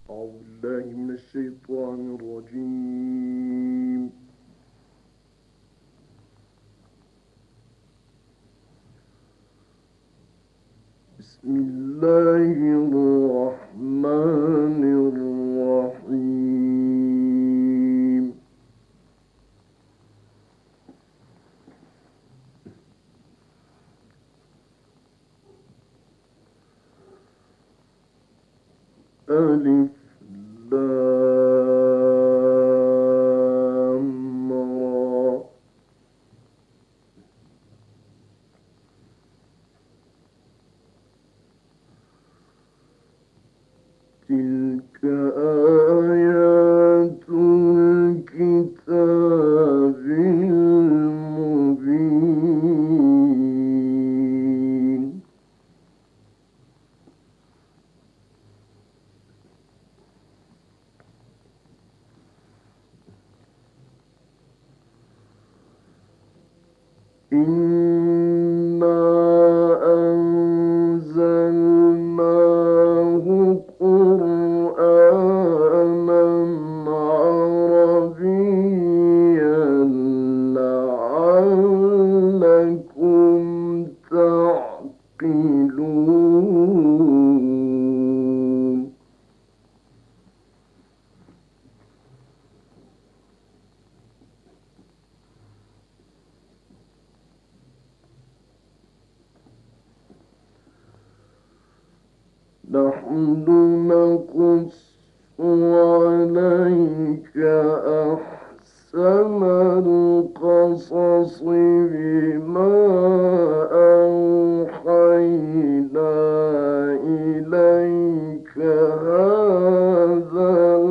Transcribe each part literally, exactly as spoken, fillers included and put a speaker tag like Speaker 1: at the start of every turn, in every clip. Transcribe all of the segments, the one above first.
Speaker 1: أعوذ بالله من الشيطان الرجيم. بسم الله الرحمن الرحيم. ألف لام را. تلك آيات الكتاب المبين. إنا أنزلناه قرآنا عربيا لعلكم تعقلون. نحن نقص عليك أحسن القصص بما أوحينا إليك هذا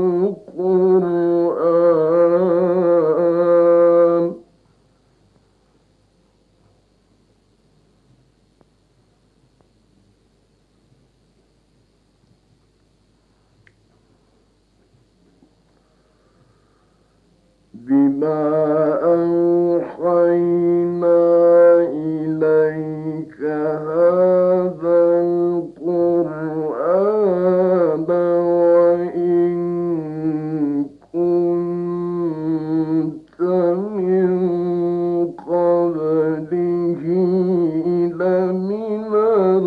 Speaker 1: القرآن. بما أوحينا إليك هذا القرآن وإن كنت من قبله لمن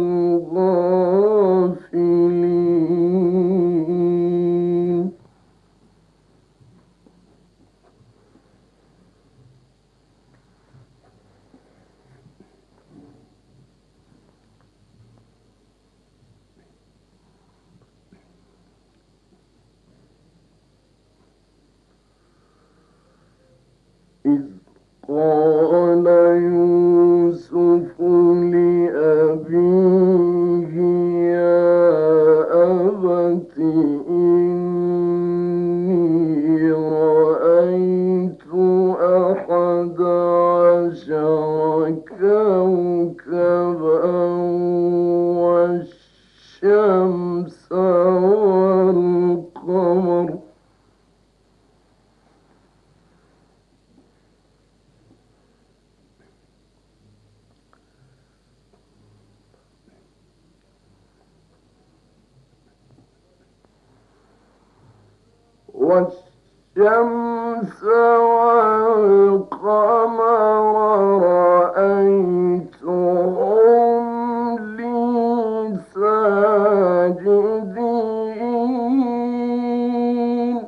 Speaker 1: الغافلين. إذ قال يوسف لأبيه يا أبت إني رأيت أحد عشر كوكبا والشمس والقمر والشمس والقمر رأيتهم لي ساجدين.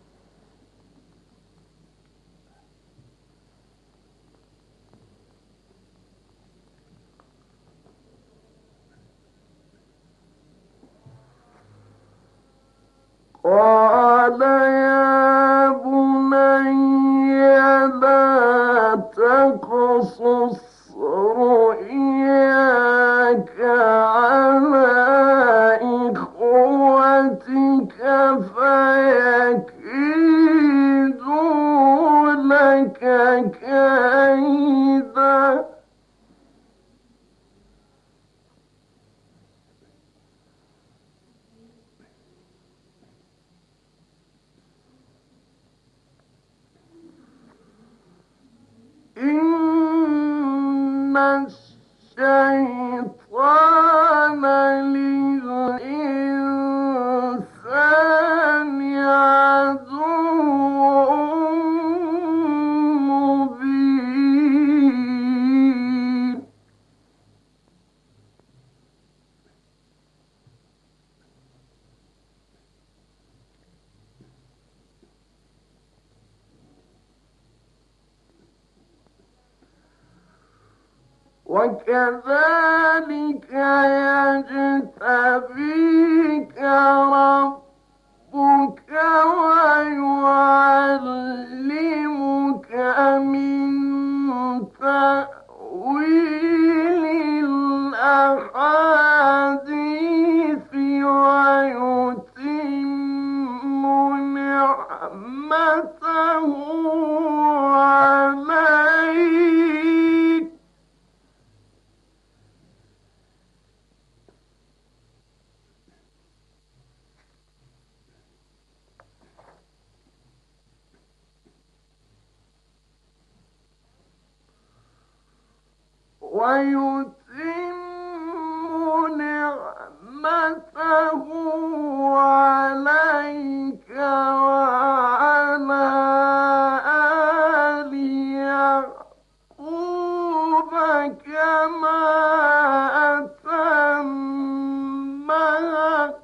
Speaker 1: قال يا بني لا تقصص رؤياك على إخوتك فيكيدوا لك كيدا. إن الشيطان للإنسان وكذلك يجتبيك ربك ويعلمك من تأويل الأحاديث ويتم نعمته عليك ويتم نعمته عليك وعلى آل يعقوب كما أتمها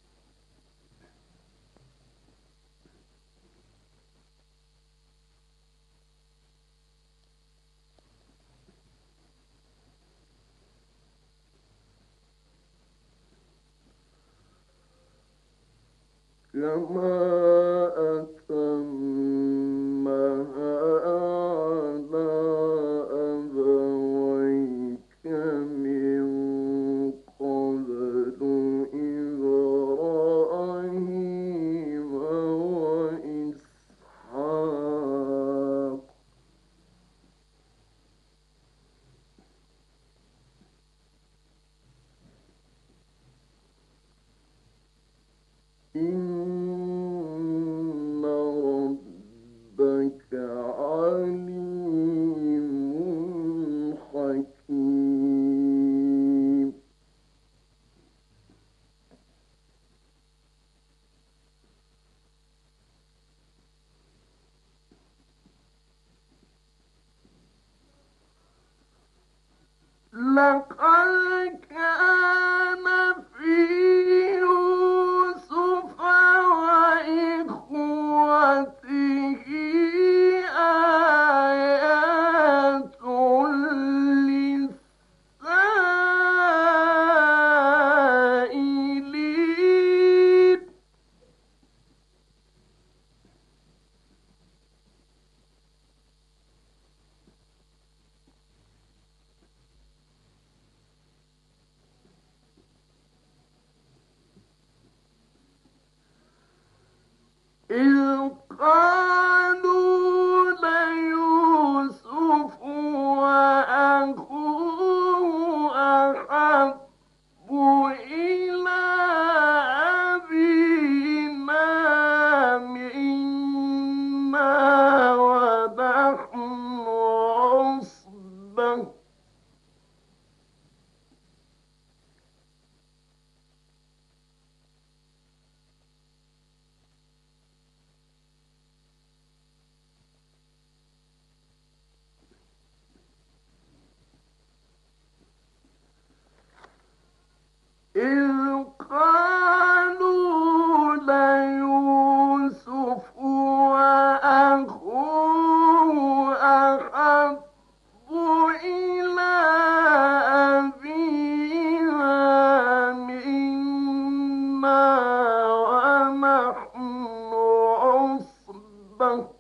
Speaker 1: كما أتمها على أبويك من قبل إبراهيم وإسحاق إن ربك عليم حكيم لقد كان في يوسف وإخوته آيات للسائلين إذ قالوا ليوسف وأخوه أحب إلى أبينا منا ونحن عصبة إذ قالوا ليوسف وأخوه أحب إلى أبينا منا ونحن عصبة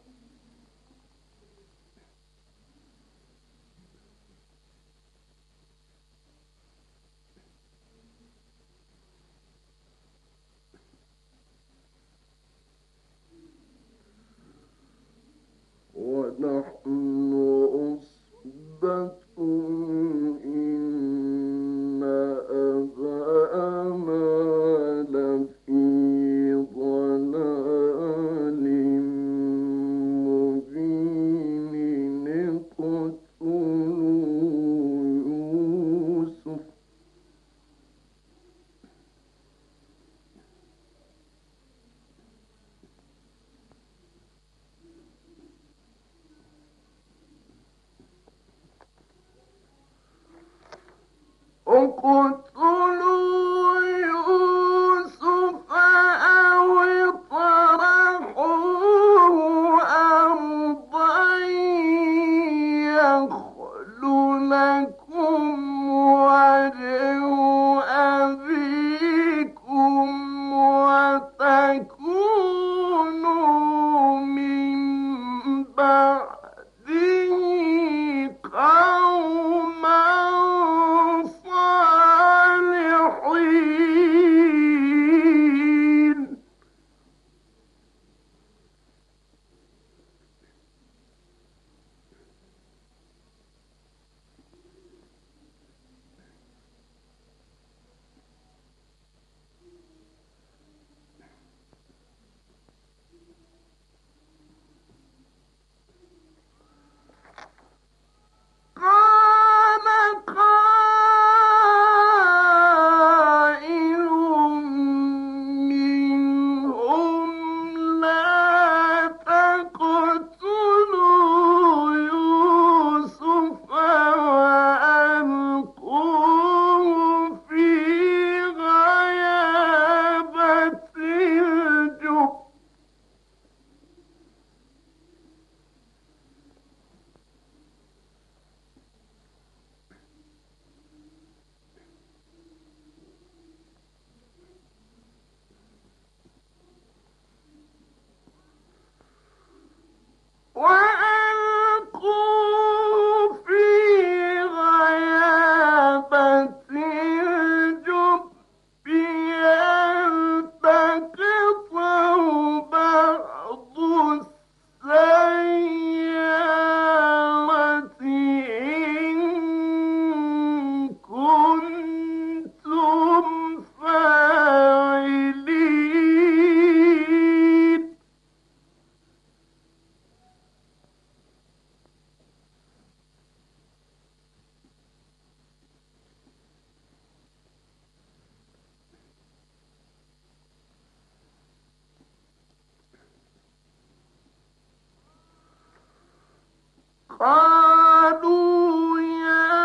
Speaker 1: قالوا يا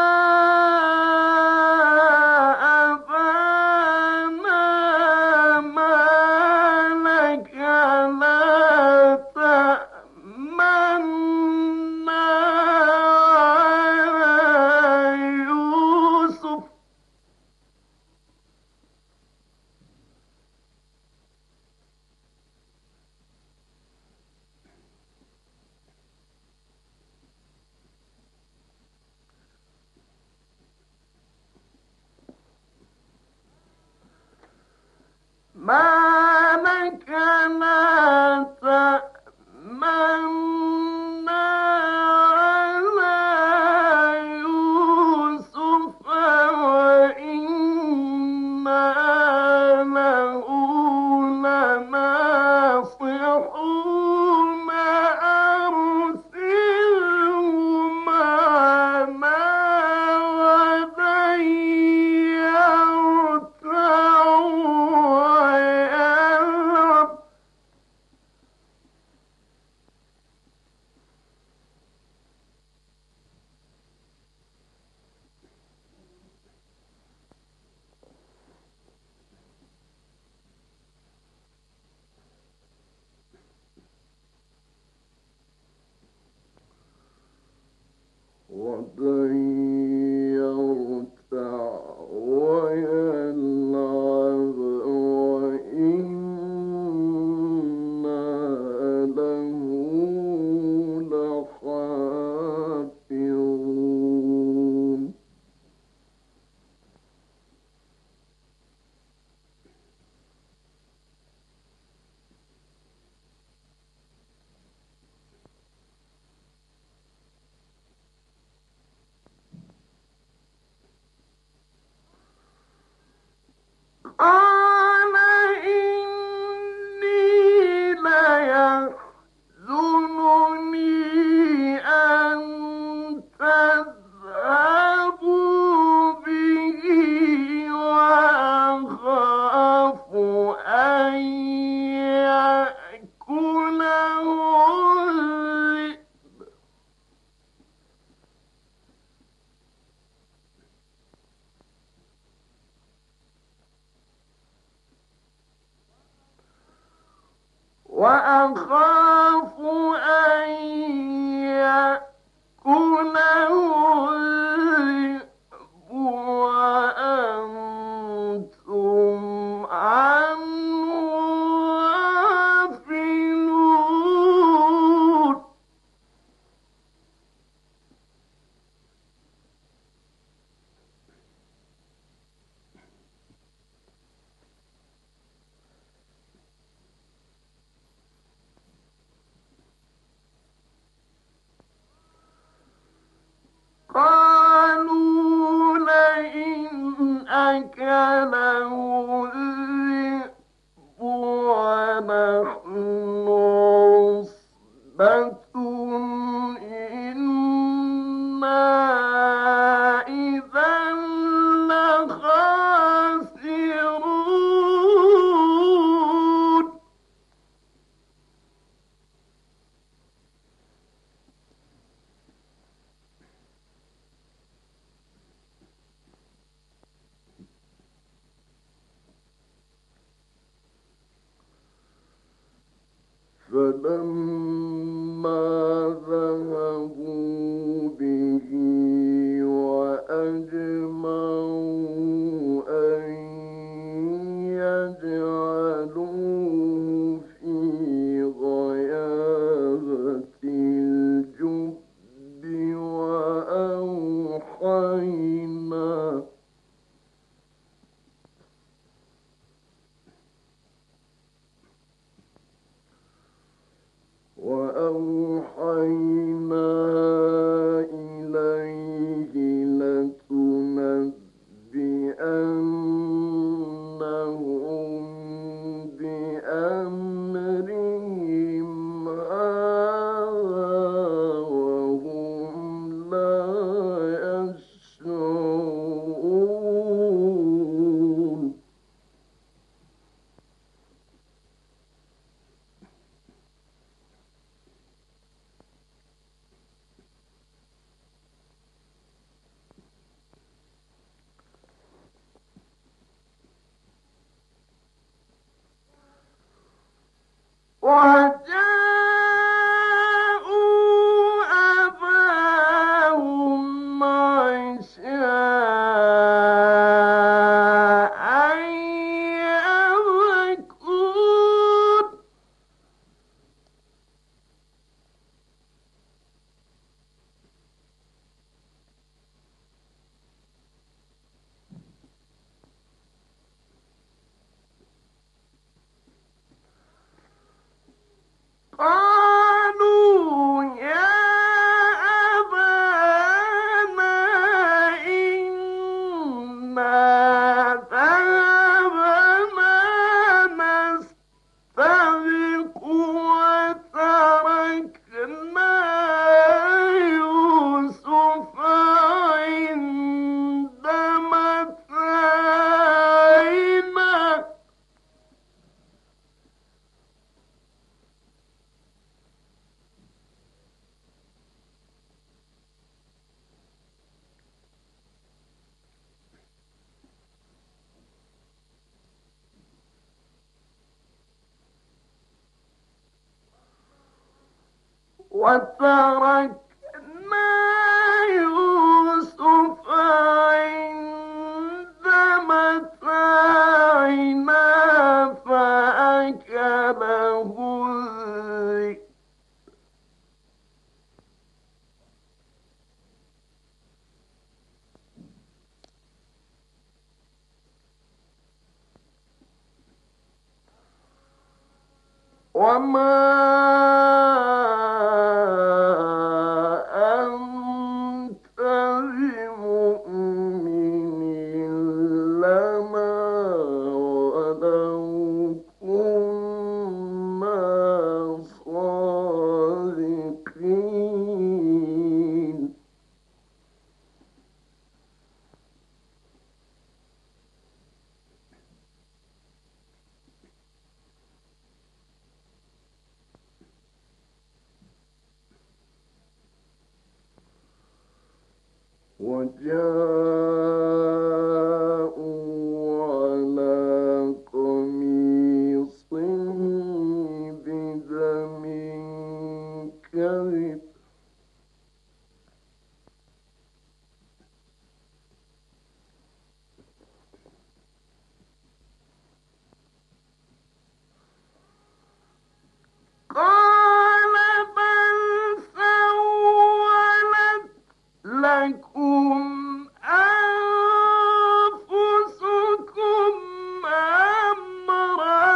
Speaker 1: أبانا ما لك لا تأمنا على يوسف ما لك لا تأمنا على يوسف وإنا له لناصحون أرسله معنا غدا يرتع ويلعب غدا يرتع ويلعب وإنا له لحافظون قال إني ليحزنني أن تذهبوا به وأخاف أن يأكله الذئب وأخاف أن يأكله الذئب وأنتم عنه غافلون قالوا لئن أكله الذئب ونحن عصبة إنا إذا لخاسرون فلما ذهبوا به وأجمعوا أن يجعلوه في غيابة الجب وأوحينا وجاءوا أباهم عشاء يبكون قالوا يا أبانا إنا ذهبنا نستبق وتركنا يوسف عند متاعنا وتركنا يوسف عند متاعنا فأكله الذئب وما أنت بمؤمن لنا ولو كنا صادقين وجاءوا على قميصه بدم كذب قال بل سولت لكم أنفسكم أمرا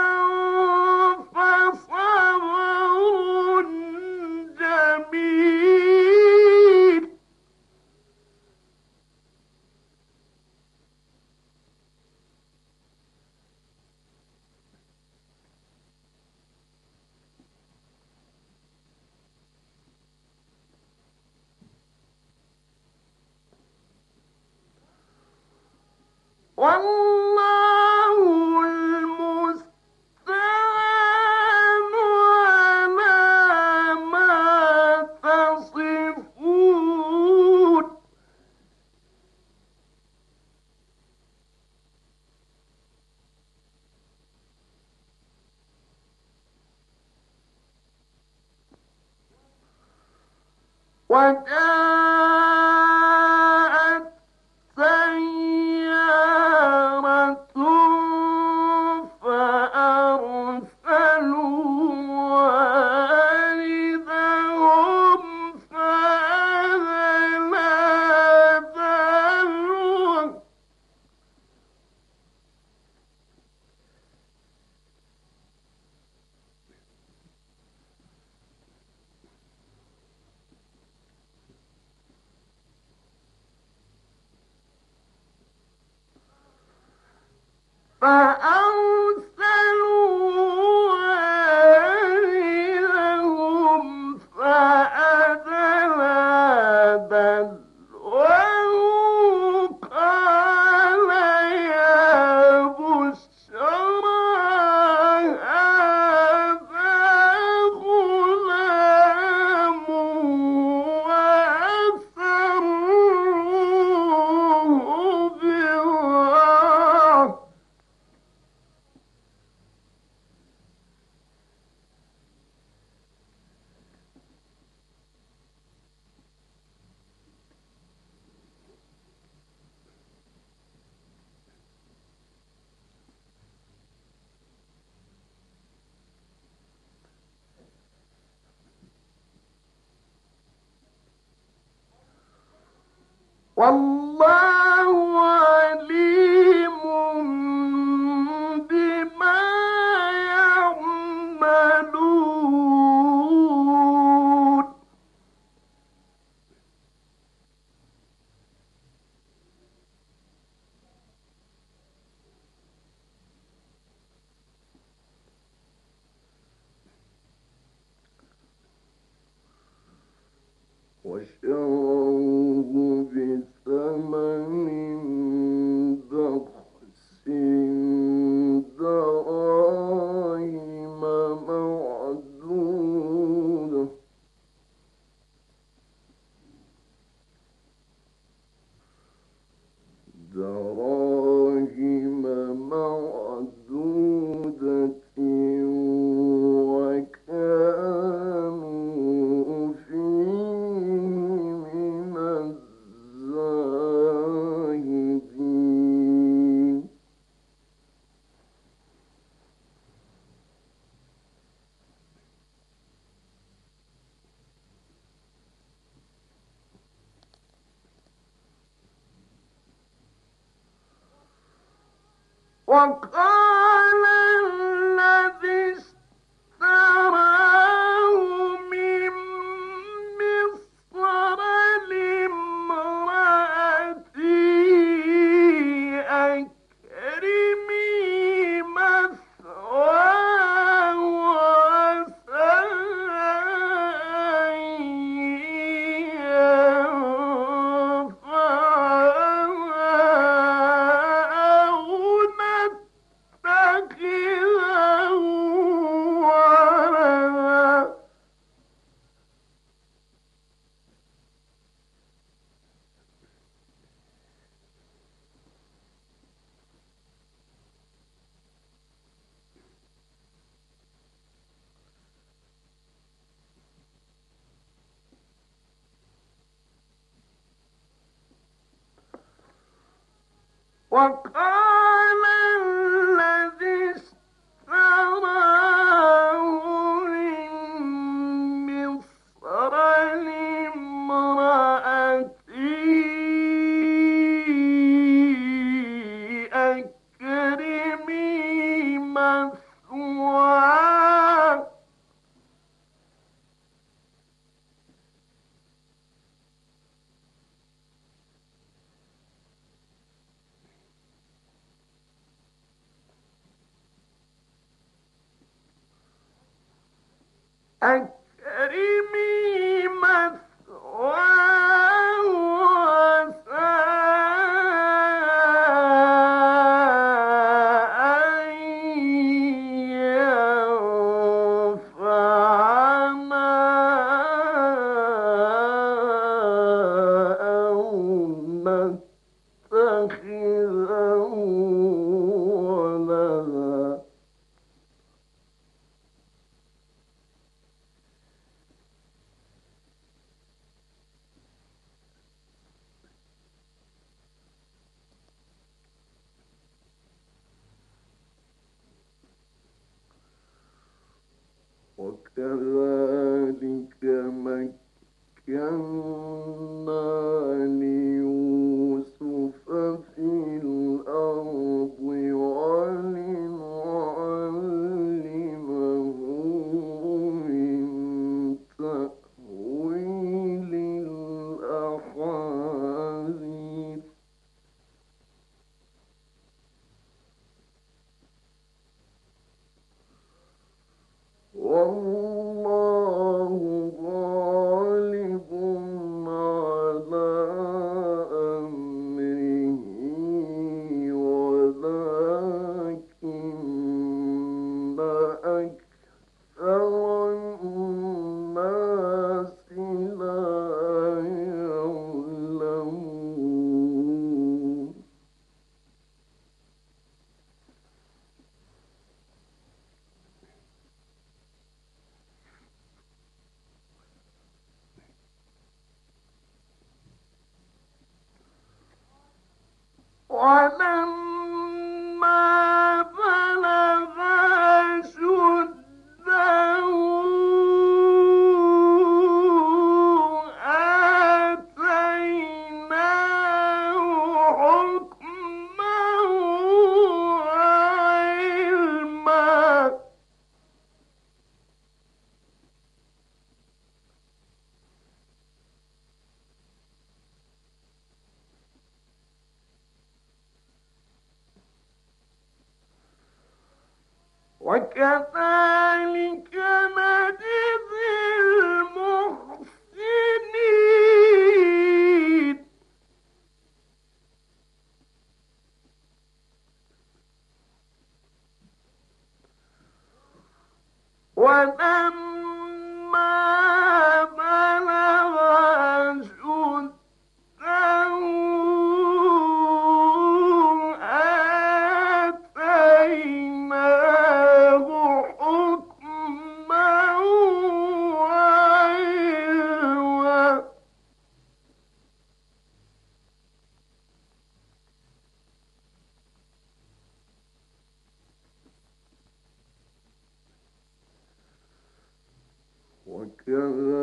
Speaker 1: فصبر جميل والله المستعان على ما تصفون وجاءت سيارة فأرسلوا واردهم فأدلى دلوه فأرسلوا واردهم فأدلى دلوه قال يا بشرى هذا غلام وأسروه بضاعة والله عليم بما يعملون وشروه بثمن بخس دراهم معدودة دراهم معدودة وكانوا فيه من الزاهدين وقال الذي اشتراه من مصر لامرأته أكرمي مثواه وعسى أن ينفعنا أو نتخذه ولدا وقال الذي اشتراه من مصر لامرأته أكرمي مثواه أكرمي مثواه وعسى أن ينفعنا أو نتخذه ولدا وكذلك مكنا ليوسف في الأرض ولنعلمه من تأويل الأحاديث والله غالب على أمره ولكن أكثر الناس لا يعلمون ولما بلغ أشده وكذلك نجزي المحسنين ولما بلغ أشده آتيناه حكما وعلما وكذلك